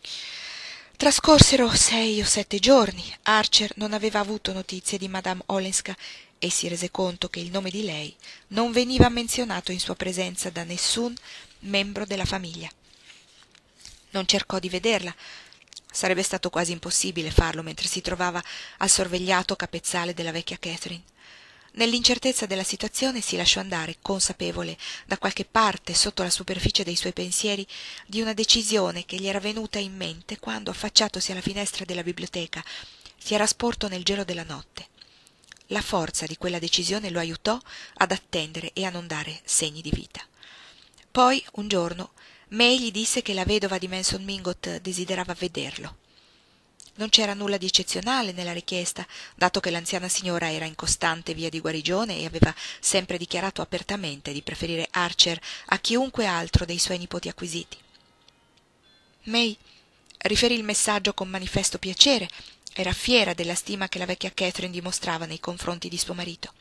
Trascorsero 6 o 7 giorni. Archer non aveva avuto notizie di Madame Olenska e si rese conto che il nome di lei non veniva menzionato in sua presenza da nessun membro della famiglia. Non cercò di vederla. Sarebbe stato quasi impossibile farlo mentre si trovava al sorvegliato capezzale della vecchia Catherine. Nell'incertezza della situazione si lasciò andare, consapevole, da qualche parte sotto la superficie dei suoi pensieri, di una decisione che gli era venuta in mente quando, affacciatosi alla finestra della biblioteca, si era sporto nel gelo della notte. La forza di quella decisione lo aiutò ad attendere e a non dare segni di vita. Poi, un giorno, May gli disse che la vedova di Manson Mingot desiderava vederlo. Non c'era nulla di eccezionale nella richiesta, dato che l'anziana signora era in costante via di guarigione e aveva sempre dichiarato apertamente di preferire Archer a chiunque altro dei suoi nipoti acquisiti. May riferì il messaggio con manifesto piacere. Era fiera della stima che la vecchia Catherine dimostrava nei confronti di suo marito.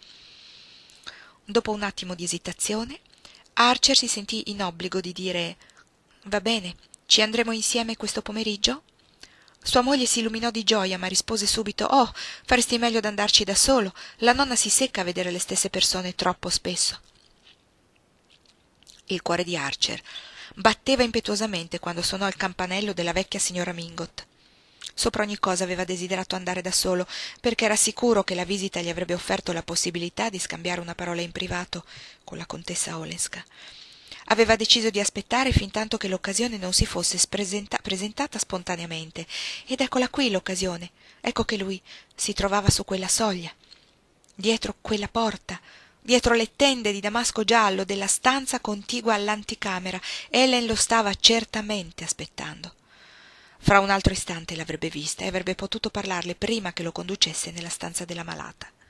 Dopo un attimo di esitazione, Archer si sentì in obbligo di dire: «Va bene, ci andremo insieme questo pomeriggio?» Sua moglie si illuminò di gioia, ma rispose subito: «Oh, faresti meglio ad andarci da solo. La nonna si secca a vedere le stesse persone troppo spesso». Il cuore di Archer batteva impetuosamente quando suonò il campanello della vecchia signora Mingot. Sopra ogni cosa aveva desiderato andare da solo, perché era sicuro che la visita gli avrebbe offerto la possibilità di scambiare una parola in privato con la contessa Olenska. Aveva deciso di aspettare fintanto che l'occasione non si fosse presentata spontaneamente, ed eccola qui l'occasione. Ecco che lui si trovava su quella soglia, dietro quella porta, dietro le tende di damasco giallo della stanza contigua all'anticamera. Ellen lo stava certamente aspettando. Fra un altro istante l'avrebbe vista e avrebbe potuto parlarle prima che lo conducesse nella stanza della malata.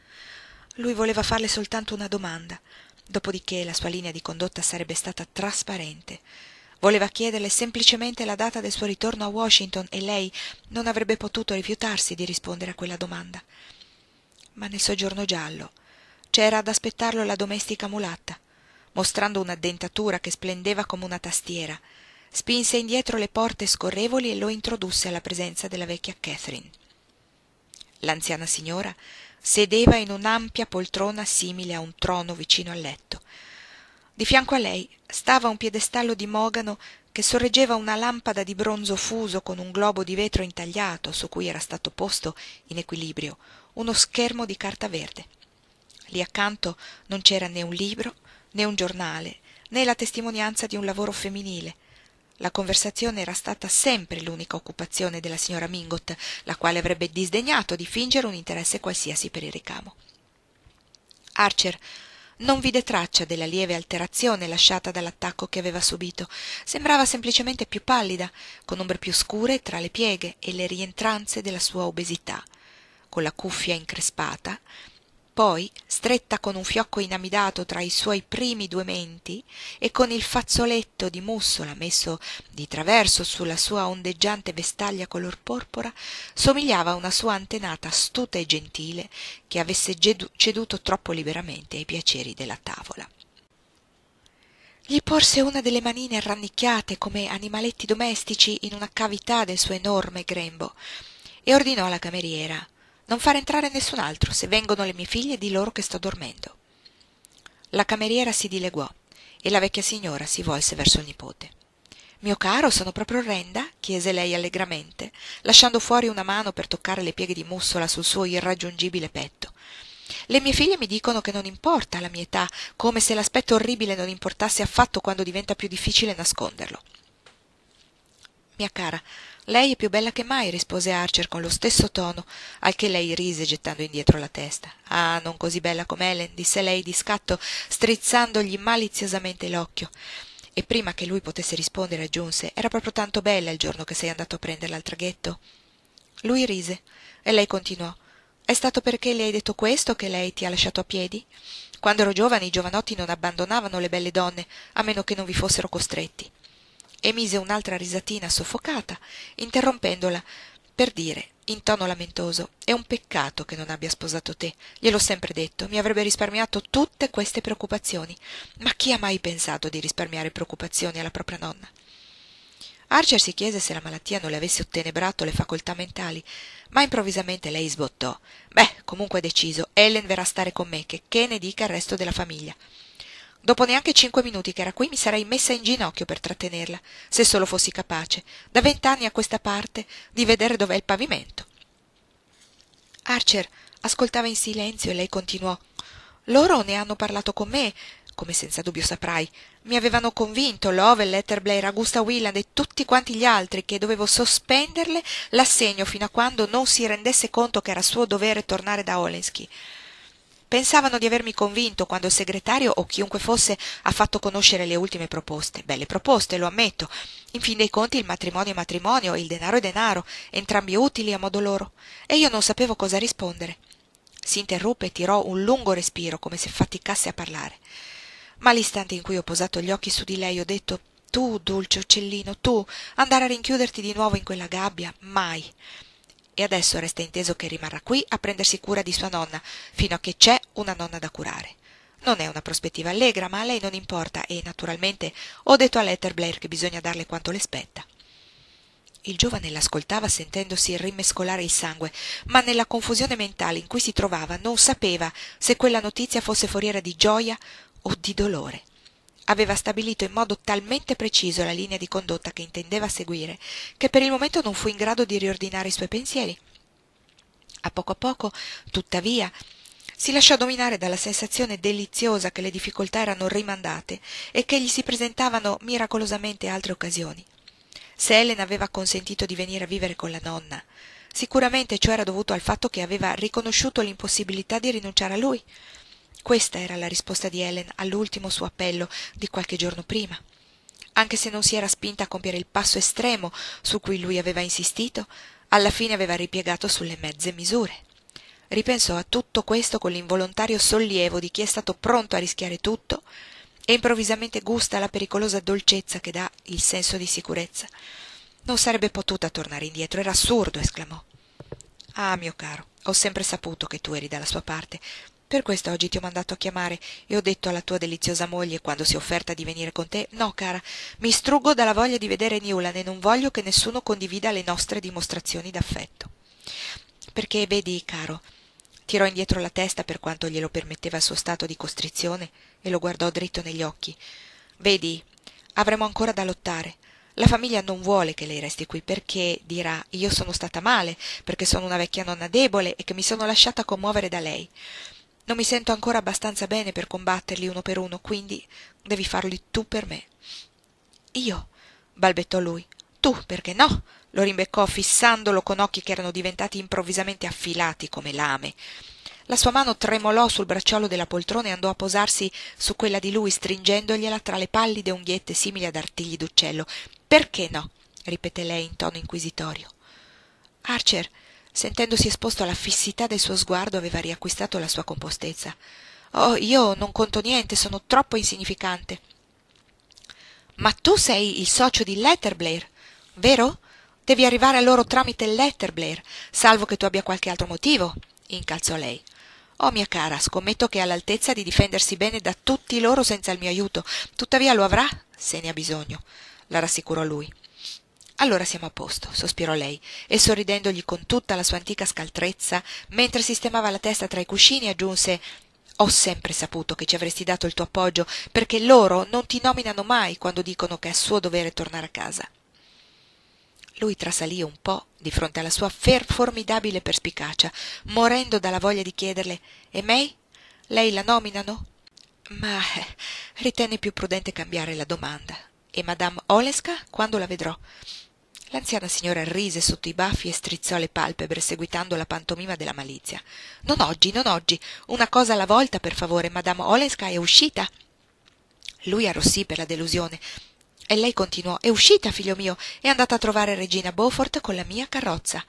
Lui voleva farle soltanto una domanda, dopodiché la sua linea di condotta sarebbe stata trasparente. Voleva chiederle semplicemente la data del suo ritorno a Washington e lei non avrebbe potuto rifiutarsi di rispondere a quella domanda. Ma nel soggiorno giallo c'era ad aspettarlo la domestica mulatta, mostrando una dentatura che splendeva come una tastiera. Spinse indietro le porte scorrevoli e lo introdusse alla presenza della vecchia Catherine. L'anziana signora sedeva in un'ampia poltrona simile a un trono vicino al letto. Di fianco a lei stava un piedestallo di mogano che sorreggeva una lampada di bronzo fuso con un globo di vetro intagliato su cui era stato posto in equilibrio uno schermo di carta verde. Lì accanto non c'era né un libro, né un giornale, né la testimonianza di un lavoro femminile. La conversazione era stata sempre l'unica occupazione della signora Mingot, la quale avrebbe disdegnato di fingere un interesse qualsiasi per il ricamo. Archer non vide traccia della lieve alterazione lasciata dall'attacco che aveva subito. Sembrava semplicemente più pallida, con ombre più scure tra le pieghe e le rientranze della sua obesità, con la cuffia increspata, poi stretta con un fiocco inamidato tra i suoi primi due menti e con il fazzoletto di mussola messo di traverso sulla sua ondeggiante vestaglia color porpora, somigliava a una sua antenata astuta e gentile che avesse ceduto troppo liberamente ai piaceri della tavola. Gli porse una delle manine rannicchiate come animaletti domestici in una cavità del suo enorme grembo e ordinò alla cameriera: «Non fare entrare nessun altro. Se vengono le mie figlie, di loro che sto dormendo». La cameriera si dileguò e la vecchia signora si volse verso il nipote. «Mio caro, sono proprio orrenda?» chiese lei allegramente, lasciando fuori una mano per toccare le pieghe di mussola sul suo irraggiungibile petto. «Le mie figlie mi dicono che non importa la mia età, come se l'aspetto orribile non importasse affatto quando diventa più difficile nasconderlo». «Mia cara, lei è più bella che mai», rispose Archer con lo stesso tono, al che lei rise gettando indietro la testa. «Ah, non così bella come Ellen», disse lei di scatto, strizzandogli maliziosamente l'occhio. E prima che lui potesse rispondere aggiunse: «Era proprio tanto bella il giorno che sei andato a prenderla al traghetto». Lui rise e lei continuò: «È stato perché le hai detto questo che lei ti ha lasciato a piedi? Quando ero giovane i giovanotti non abbandonavano le belle donne, a meno che non vi fossero costretti». E mise un'altra risatina soffocata, interrompendola per dire, in tono lamentoso: «È un peccato che non abbia sposato te. Gliel'ho sempre detto, mi avrebbe risparmiato tutte queste preoccupazioni. Ma chi ha mai pensato di risparmiare preoccupazioni alla propria nonna?» Archer si chiese se la malattia non le avesse ottenebrato le facoltà mentali, ma improvvisamente lei sbottò: «Beh, comunque è deciso, Ellen verrà a stare con me, che ne dica il resto della famiglia. Dopo neanche 5 minuti che era qui mi sarei messa in ginocchio per trattenerla, se solo fossi capace, da 20 anni a questa parte, di vedere dov'è il pavimento». Archer ascoltava in silenzio e lei continuò: «Loro ne hanno parlato con me, come senza dubbio saprai. Mi avevano convinto, Lovell, Letterblair, Augusta Wheeland e tutti quanti gli altri, che dovevo sospenderle l'assegno fino a quando non si rendesse conto che era suo dovere tornare da Holensky. Pensavano di avermi convinto quando il segretario o chiunque fosse ha fatto conoscere le ultime proposte. Belle proposte, lo ammetto. In fin dei conti il matrimonio è matrimonio, il denaro è denaro, entrambi utili a modo loro. E io non sapevo cosa rispondere». Si interruppe e tirò un lungo respiro, come se faticasse a parlare. Ma all'istante in cui ho posato gli occhi su di lei ho detto: «Tu, dolce uccellino, tu, andare a rinchiuderti di nuovo in quella gabbia? Mai!» E adesso resta inteso che rimarrà qui a prendersi cura di sua nonna, fino a che c'è una nonna da curare. Non è una prospettiva allegra, ma a lei non importa, e naturalmente ho detto a Letterblair che bisogna darle quanto le spetta». Il giovane l'ascoltava sentendosi rimescolare il sangue, ma nella confusione mentale in cui si trovava non sapeva se quella notizia fosse foriera di gioia o di dolore. Aveva stabilito in modo talmente preciso la linea di condotta che intendeva seguire, che per il momento non fu in grado di riordinare i suoi pensieri. A poco, tuttavia, si lasciò dominare dalla sensazione deliziosa che le difficoltà erano rimandate e che gli si presentavano miracolosamente altre occasioni. Se Ellen aveva consentito di venire a vivere con la nonna, sicuramente ciò era dovuto al fatto che aveva riconosciuto l'impossibilità di rinunciare a lui. Questa era la risposta di Ellen all'ultimo suo appello di qualche giorno prima. Anche se non si era spinta a compiere il passo estremo su cui lui aveva insistito, alla fine aveva ripiegato sulle mezze misure. Ripensò a tutto questo con l'involontario sollievo di chi è stato pronto a rischiare tutto e improvvisamente gusta la pericolosa dolcezza che dà il senso di sicurezza. Non sarebbe potuta tornare indietro, era assurdo, esclamò. Ah, mio caro, ho sempre saputo che tu eri dalla sua parte. Per questo oggi ti ho mandato a chiamare e ho detto alla tua deliziosa moglie, quando si è offerta di venire con te, no, cara, mi struggo dalla voglia di vedere Newland e non voglio che nessuno condivida le nostre dimostrazioni d'affetto. Perché, vedi, caro, tirò indietro la testa per quanto glielo permetteva il suo stato di costrizione e lo guardò dritto negli occhi. Vedi, avremo ancora da lottare. La famiglia non vuole che lei resti qui perché, dirà, io sono stata male, perché sono una vecchia nonna debole e che mi sono lasciata commuovere da lei. Non mi sento ancora abbastanza bene per combatterli uno per uno, quindi devi farli tu per me. Io? Balbettò lui. Tu, perché no? Lo rimbeccò fissandolo con occhi che erano diventati improvvisamente affilati come lame. La sua mano tremolò sul bracciolo della poltrona e andò a posarsi su quella di lui, stringendogliela tra le pallide unghiette simili ad artigli d'uccello. Perché no? Ripeté lei in tono inquisitorio. Archer, sentendosi esposto alla fissità del suo sguardo, aveva riacquistato la sua compostezza. Oh, io non conto niente, sono troppo insignificante. Ma tu sei il socio di Letterblair, vero? Devi arrivare a loro tramite Letterblair, salvo che tu abbia qualche altro motivo, incalzò lei. Oh, mia cara, scommetto che è all'altezza di difendersi bene da tutti loro senza il mio aiuto. Tuttavia lo avrà, se ne ha bisogno, la rassicurò lui. Allora siamo a posto, sospirò lei, e sorridendogli con tutta la sua antica scaltrezza, mentre sistemava la testa tra i cuscini, aggiunse: ho sempre saputo che ci avresti dato il tuo appoggio, perché loro non ti nominano mai quando dicono che è suo dovere tornare a casa. Lui trasalì un po' di fronte alla sua formidabile perspicacia, morendo dalla voglia di chiederle: e May? Lei la nominano? Ma ritenne più prudente cambiare la domanda. E Madame Oleska, quando la vedrò? L'anziana signora rise sotto i baffi e strizzò le palpebre, seguitando la pantomima della malizia. Non oggi, non oggi. Una cosa alla volta, per favore. Madame Olenska è uscita? Lui arrossì per la delusione. E lei continuò: è uscita, figlio mio, è andata a trovare Regina Beaufort con la mia carrozza.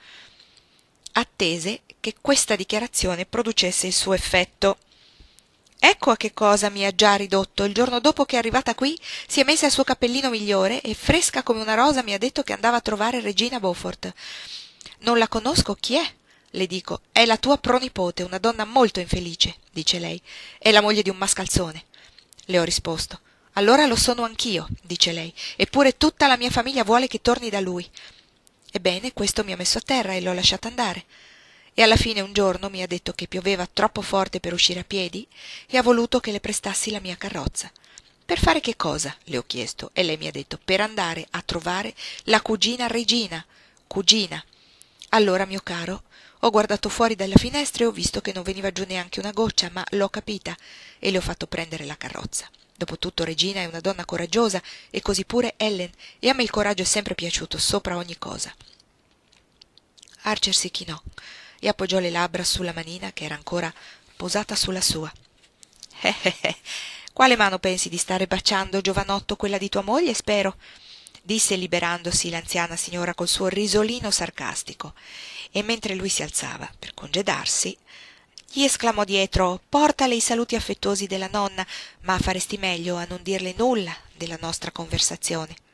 Attese che questa dichiarazione producesse il suo effetto. Ecco a che cosa mi ha già ridotto. Il giorno dopo che è arrivata qui si è messa il suo cappellino migliore e, fresca come una rosa, mi ha detto che andava a trovare Regina Beaufort. Non la conosco, chi è? Le dico: è la tua pronipote, una donna molto infelice, dice lei. È la moglie di un mascalzone. Le ho risposto: allora lo sono anch'io, dice lei, eppure tutta la mia famiglia vuole che torni da lui. Ebbene, questo mi ha messo a terra e l'ho lasciata andare. E alla fine un giorno mi ha detto che pioveva troppo forte per uscire a piedi e ha voluto che le prestassi la mia carrozza. Per fare che cosa? Le ho chiesto, e lei mi ha detto: per andare a trovare la cugina Regina. Cugina. Allora, mio caro, ho guardato fuori dalla finestra e ho visto che non veniva giù neanche una goccia, ma l'ho capita e le ho fatto prendere la carrozza. Dopotutto Regina è una donna coraggiosa e così pure Ellen, e a me il coraggio è sempre piaciuto sopra ogni cosa. Archer si chinò e appoggiò le labbra sulla manina che era ancora posata sulla sua. Quale mano pensi di stare baciando, giovanotto, quella di tua moglie, spero? Disse liberandosi l'anziana signora col suo risolino sarcastico, e mentre lui si alzava per congedarsi, gli esclamò dietro: portale i saluti affettuosi della nonna, ma faresti meglio a non dirle nulla della nostra conversazione.